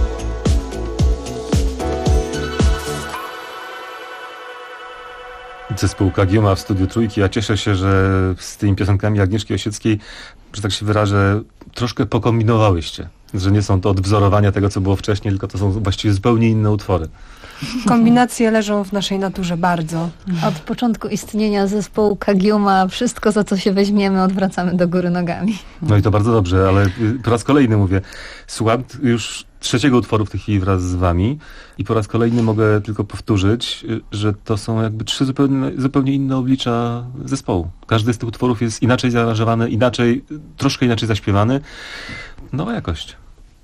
Zespół Kagioma w studiu Trójki. Ja cieszę się, że z tymi piosenkami Agnieszki Osieckiej, że tak się wyrażę, troszkę pokombinowałyście. Że nie są to odwzorowania tego, co było wcześniej, tylko to są właściwie zupełnie inne utwory. Kombinacje leżą w naszej naturze bardzo. Od początku istnienia zespołu Kagiuma wszystko, za co się weźmiemy, odwracamy do góry nogami. No i to bardzo dobrze, ale po raz kolejny mówię, słucham już trzeciego utworu w tej chwili wraz z wami i po raz kolejny mogę tylko powtórzyć, że to są jakby trzy zupełnie, zupełnie inne oblicza zespołu. Każdy z tych utworów jest inaczej zaaranżowany, inaczej, troszkę inaczej zaśpiewany. Nowa jakość.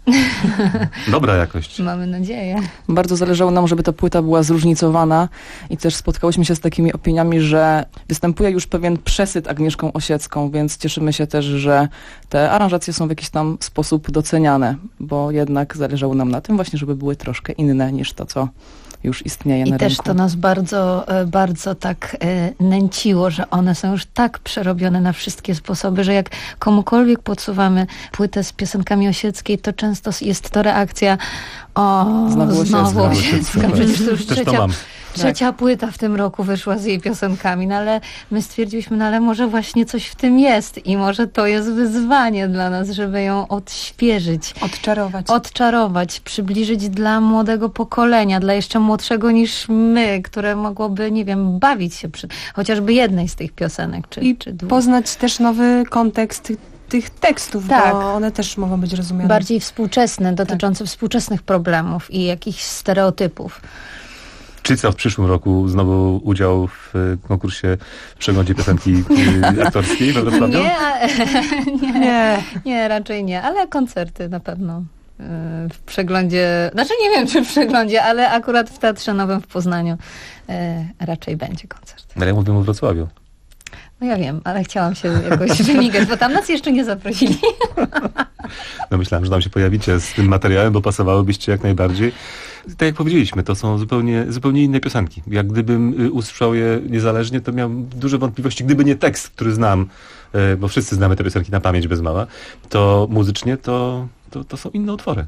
Dobra jakość. Mamy nadzieję. Bardzo zależało nam, żeby ta płyta była zróżnicowana i też spotkałyśmy się z takimi opiniami, że występuje już pewien przesyt Agnieszką Osiecką, więc cieszymy się też, że te aranżacje są w jakiś tam sposób doceniane, bo jednak zależało nam na tym właśnie, żeby były troszkę inne niż to, co już istnieje I na też rynku. to nas bardzo, bardzo tak e, nęciło, że one są już tak przerobione na wszystkie sposoby, że jak komukolwiek podsuwamy płytę z piosenkami Osieckiej, to często jest to reakcja o, Znowu znowu Osiecka. Osiecka. Przecież to już Też to trzecia, mam. trzecia płyta w tym roku wyszła z jej piosenkami, no ale my stwierdziliśmy, no ale może właśnie coś w tym jest i może to jest wyzwanie dla nas, żeby ją odświeżyć. Odczarować. Odczarować, przybliżyć dla młodego pokolenia, dla jeszcze młodszego niż my, które mogłoby, nie wiem, bawić się przy chociażby jednej z tych piosenek. Czy, I czy dwóch. poznać też nowy kontekst tych tekstów, Tak. bo one też mogą być rozumiane. Bardziej współczesne, dotyczące współczesnych problemów i jakichś stereotypów. Czy co w przyszłym roku znowu udział w konkursie w przeglądzie piosenki y, aktorskiej we Wrocławiu? Nie, a- nie, Nie. nie, raczej nie, ale koncerty na pewno. y, W przeglądzie, znaczy nie wiem czy w przeglądzie, ale akurat w Teatrze Nowym w Poznaniu y, raczej będzie koncert. Ale ja mówię o Wrocławiu. No ja wiem, ale chciałam się jakoś wymigać, bo tam nas jeszcze nie zaprosili. No myślałem, że tam się pojawicie z tym materiałem, bo pasowałybyście jak najbardziej. Tak jak powiedzieliśmy, to są zupełnie, zupełnie inne piosenki. Jak gdybym y, usłyszał je niezależnie, to miałem duże wątpliwości. Gdyby nie tekst, który znam, y, bo wszyscy znamy te piosenki na pamięć bez mała, to muzycznie to, to, to są inne utwory.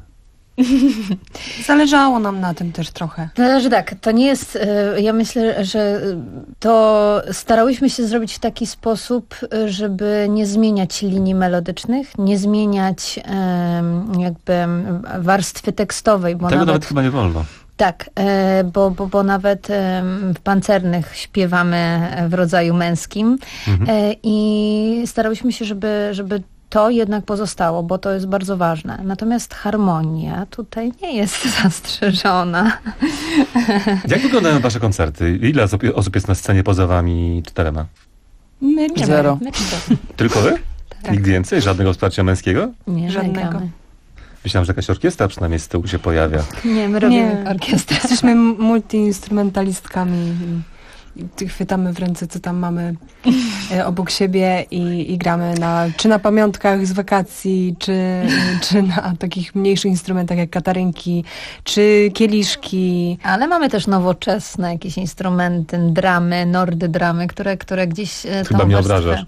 Zależało nam na tym też trochę. No, że tak, to nie jest, y, ja myślę, że to starałyśmy się zrobić w taki sposób, y, żeby nie zmieniać linii melodycznych, nie zmieniać y, jakby warstwy tekstowej, bo Tego nawet, nawet... chyba nie wolno. Tak, e, bo, bo, bo nawet e, w pancernych śpiewamy w rodzaju męskim Mhm. e, i starałyśmy się, żeby, żeby to jednak pozostało, bo to jest bardzo ważne. Natomiast harmonia tutaj nie jest zastrzeżona. Jak wyglądają wasze koncerty? Ile osób, osób jest na scenie poza wami czterema? My nie Zero. My cztery. Tylko wy? Tak. Nikt więcej? Żadnego wsparcia męskiego? Nie, Żadnego. żadnego. Myślałem, że jakaś orkiestra przynajmniej z tyłu się pojawia. Nie, my robimy Nie. orkiestrę. Jesteśmy multiinstrumentalistkami i, i chwytamy w ręce, co tam mamy e, obok siebie i, i gramy na, czy na pamiątkach z wakacji, czy, czy na takich mniejszych instrumentach jak katarynki, czy kieliszki. Ale mamy też nowoczesne jakieś instrumenty, dramy, nordy dramy, które, które gdzieś e, tą Chyba mnie warstwę- obrażasz.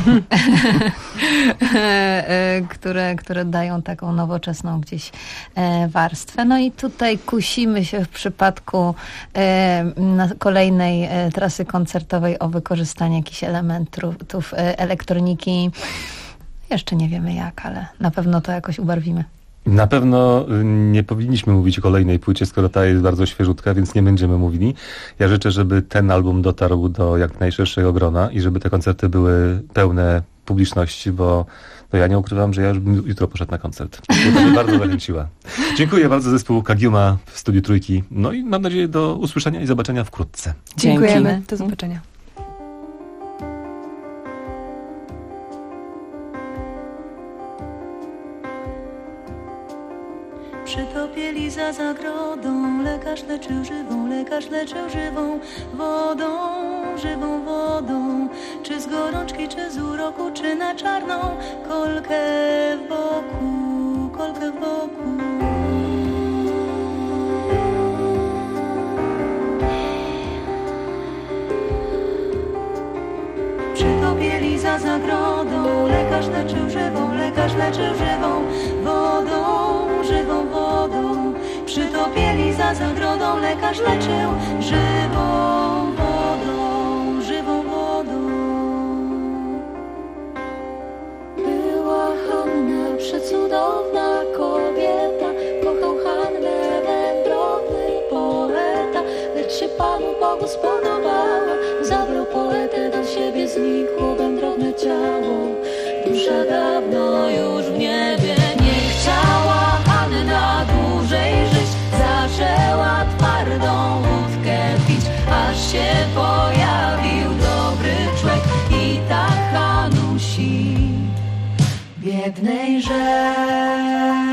e, które, które dają taką nowoczesną gdzieś e, warstwę. No i tutaj kusimy się w przypadku e, na kolejnej e, e, trasy koncertowej o wykorzystanie jakichś elementów e, elektroniki. Jeszcze nie wiemy jak, ale na pewno to jakoś ubarwimy. Na pewno nie powinniśmy mówić o kolejnej płycie, skoro ta jest bardzo świeżutka, więc nie będziemy mówili. Ja życzę, żeby ten album dotarł do jak najszerszego grona i żeby te koncerty były pełne publiczności, bo no ja nie ukrywam, że ja już bym jutro poszedł na koncert. To mnie bardzo zachęciła. Dziękuję bardzo zespół Kagiuma w Studiu Trójki. No i mam nadzieję do usłyszenia i zobaczenia wkrótce. Dziękujemy. Do zobaczenia. Przytopieli za zagrodą, lekarz leczył żywą, lekarz leczył żywą wodą, żywą wodą. Czy z gorączki, czy z uroku, czy na czarną kolkę w boku, kolkę w boku. Przytopieli za zagrodą, lekarz leczył żywą, lekarz leczył żywą wodą, żywą wodą. Przytopieli za zagrodą, lekarz leczył żywą wodą, żywą wodą. Była Hanna, przecudowna kobieta, kochał Hannę wędrowny poeta, lecz się Panu Bogu spodobała, zabrał poetę do siebie, znikło wędrowne ciało. Dusza dawno już w niebie nie chciała Hanna dłużej żyć, zaczęła twardą wódkę pić, aż się pojawił dobry człowiek i tak Hanusi biednej rzekł.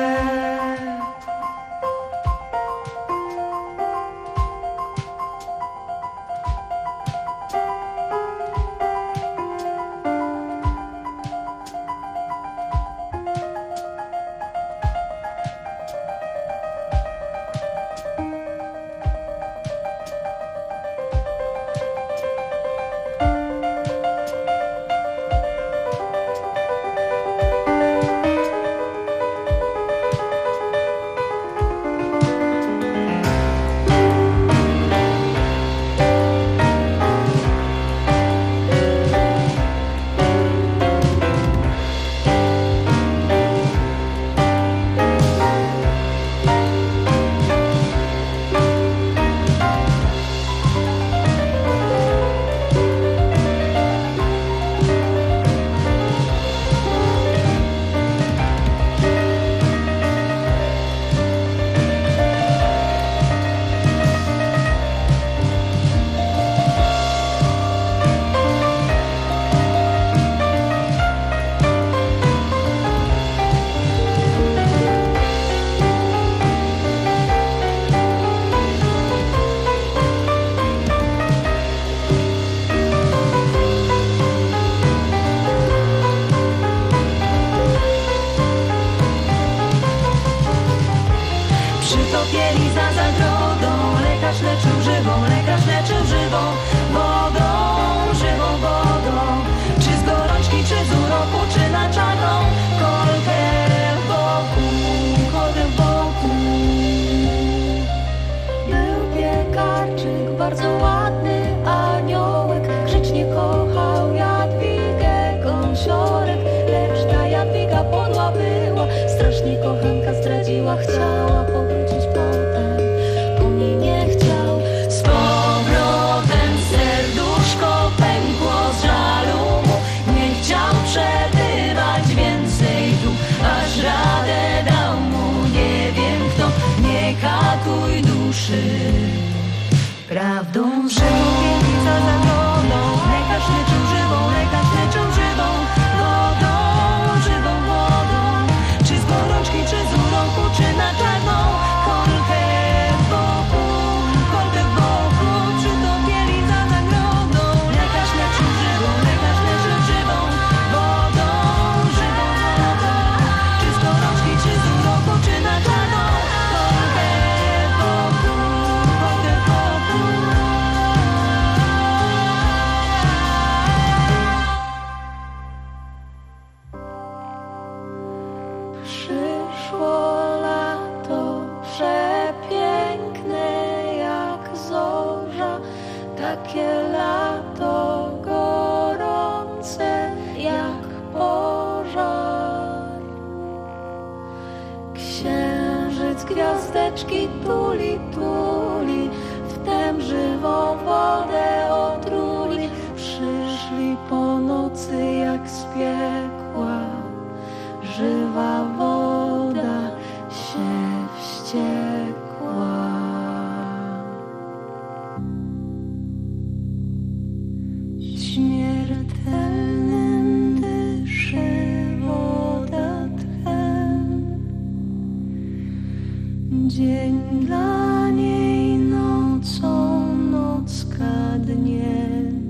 Chciała powrócić potem, on jej nie chciał. Z powrotem serduszko pękło z żalu mu, nie chciał przebywać więcej tu, aż radę dał mu nie wiem kto. Nie katuj duszy prawdą, że mówili za zagrodą. Lekarz leczył żywą, lekarz leczył żywą wodą, żywą wodą. Czy z gorączki, czy z uroku, czy na czarno rzeczki tuli, tuli, wtem żywą wodę otruli. Przyszli po nocy jak z piekła, żywa woda się wściekła. Śmiertelnym dyszy woda tchem, dzień dla niej nocą, nocka dniem.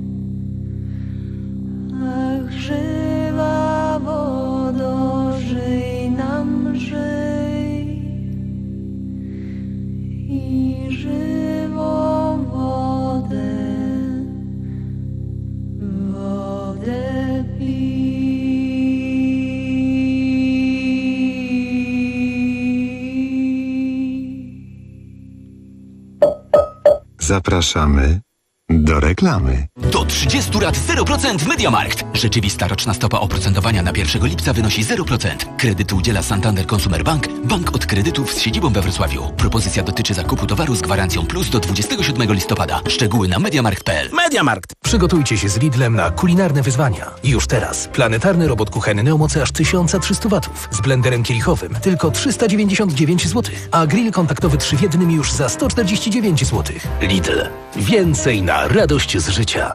Ach, żywa wodo, żyj nam, żyj i żywą wodę, wodę pij. Zapraszamy do reklamy. Do trzydziestu lat zero procent MediaMarkt. Rzeczywista roczna stopa oprocentowania na pierwszego lipca wynosi zero procent. Kredyt udziela Santander Consumer Bank, bank od kredytów z siedzibą we Wrocławiu. Propozycja dotyczy zakupu towaru z gwarancją plus do dwudziestego siódmego listopada. Szczegóły na mediamarkt kropka p l. MediaMarkt. Przygotujcie się z Lidlem na kulinarne wyzwania. Już teraz. Planetarny robot kuchenny o mocy aż tysiąc trzysta watów. Z blenderem kielichowym tylko trzysta dziewięćdziesiąt dziewięć złotych. A grill kontaktowy trzy w jednym już za sto czterdzieści dziewięć złotych. Lidl. Więcej na radość z życia.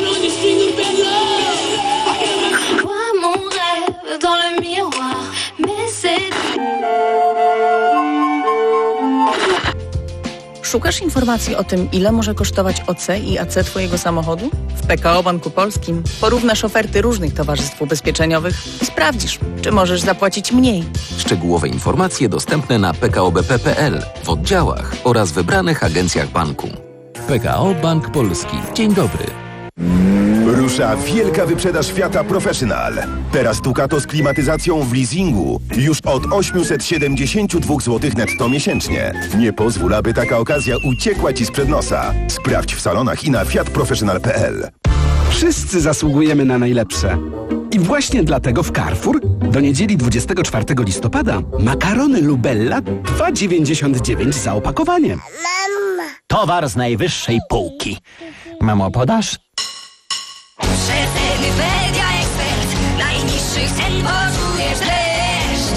Szukasz informacji o tym, ile może kosztować O C i A C Twojego samochodu? W P K O Banku Polskim porównasz oferty różnych towarzystw ubezpieczeniowych i sprawdzisz, czy możesz zapłacić mniej. Szczegółowe informacje dostępne na p k o b p kropka p l, w oddziałach oraz wybranych agencjach banku. P K O Bank Polski. Dzień dobry. Rusza wielka wyprzedaż Fiata Professional. Teraz Ducato z klimatyzacją w leasingu już od osiemset siedemdziesiąt dwa złotych netto miesięcznie. Nie pozwól, aby taka okazja uciekła Ci sprzed nosa. Sprawdź w salonach i na fiat professional kropka p l. Wszyscy zasługujemy na najlepsze. I właśnie dlatego w Carrefour do niedzieli dwudziestego czwartego listopada makarony Lubella dwa dziewięćdziesiąt dziewięć za opakowanie. Towar z najwyższej półki. Mamo, podasz? Przeceny Media Expert. Najniższych cen poczujesz dreszcz.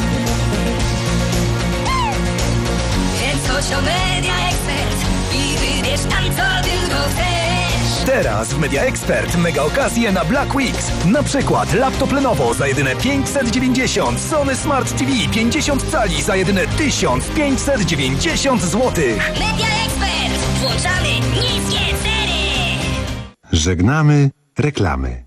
Więc chodź o Media Expert i wybierz tam, co tylko chcesz. Teraz w Media Expert mega okazje na Black Weeks. Na przykład laptop Lenovo za jedyne pięćset dziewięćdziesiąt, Sony Smart T V pięćdziesiąt cali za jedyne tysiąc pięćset dziewięćdziesiąt złotych. Media Expert. Włączamy niskie ceny. Żegnamy reklamy.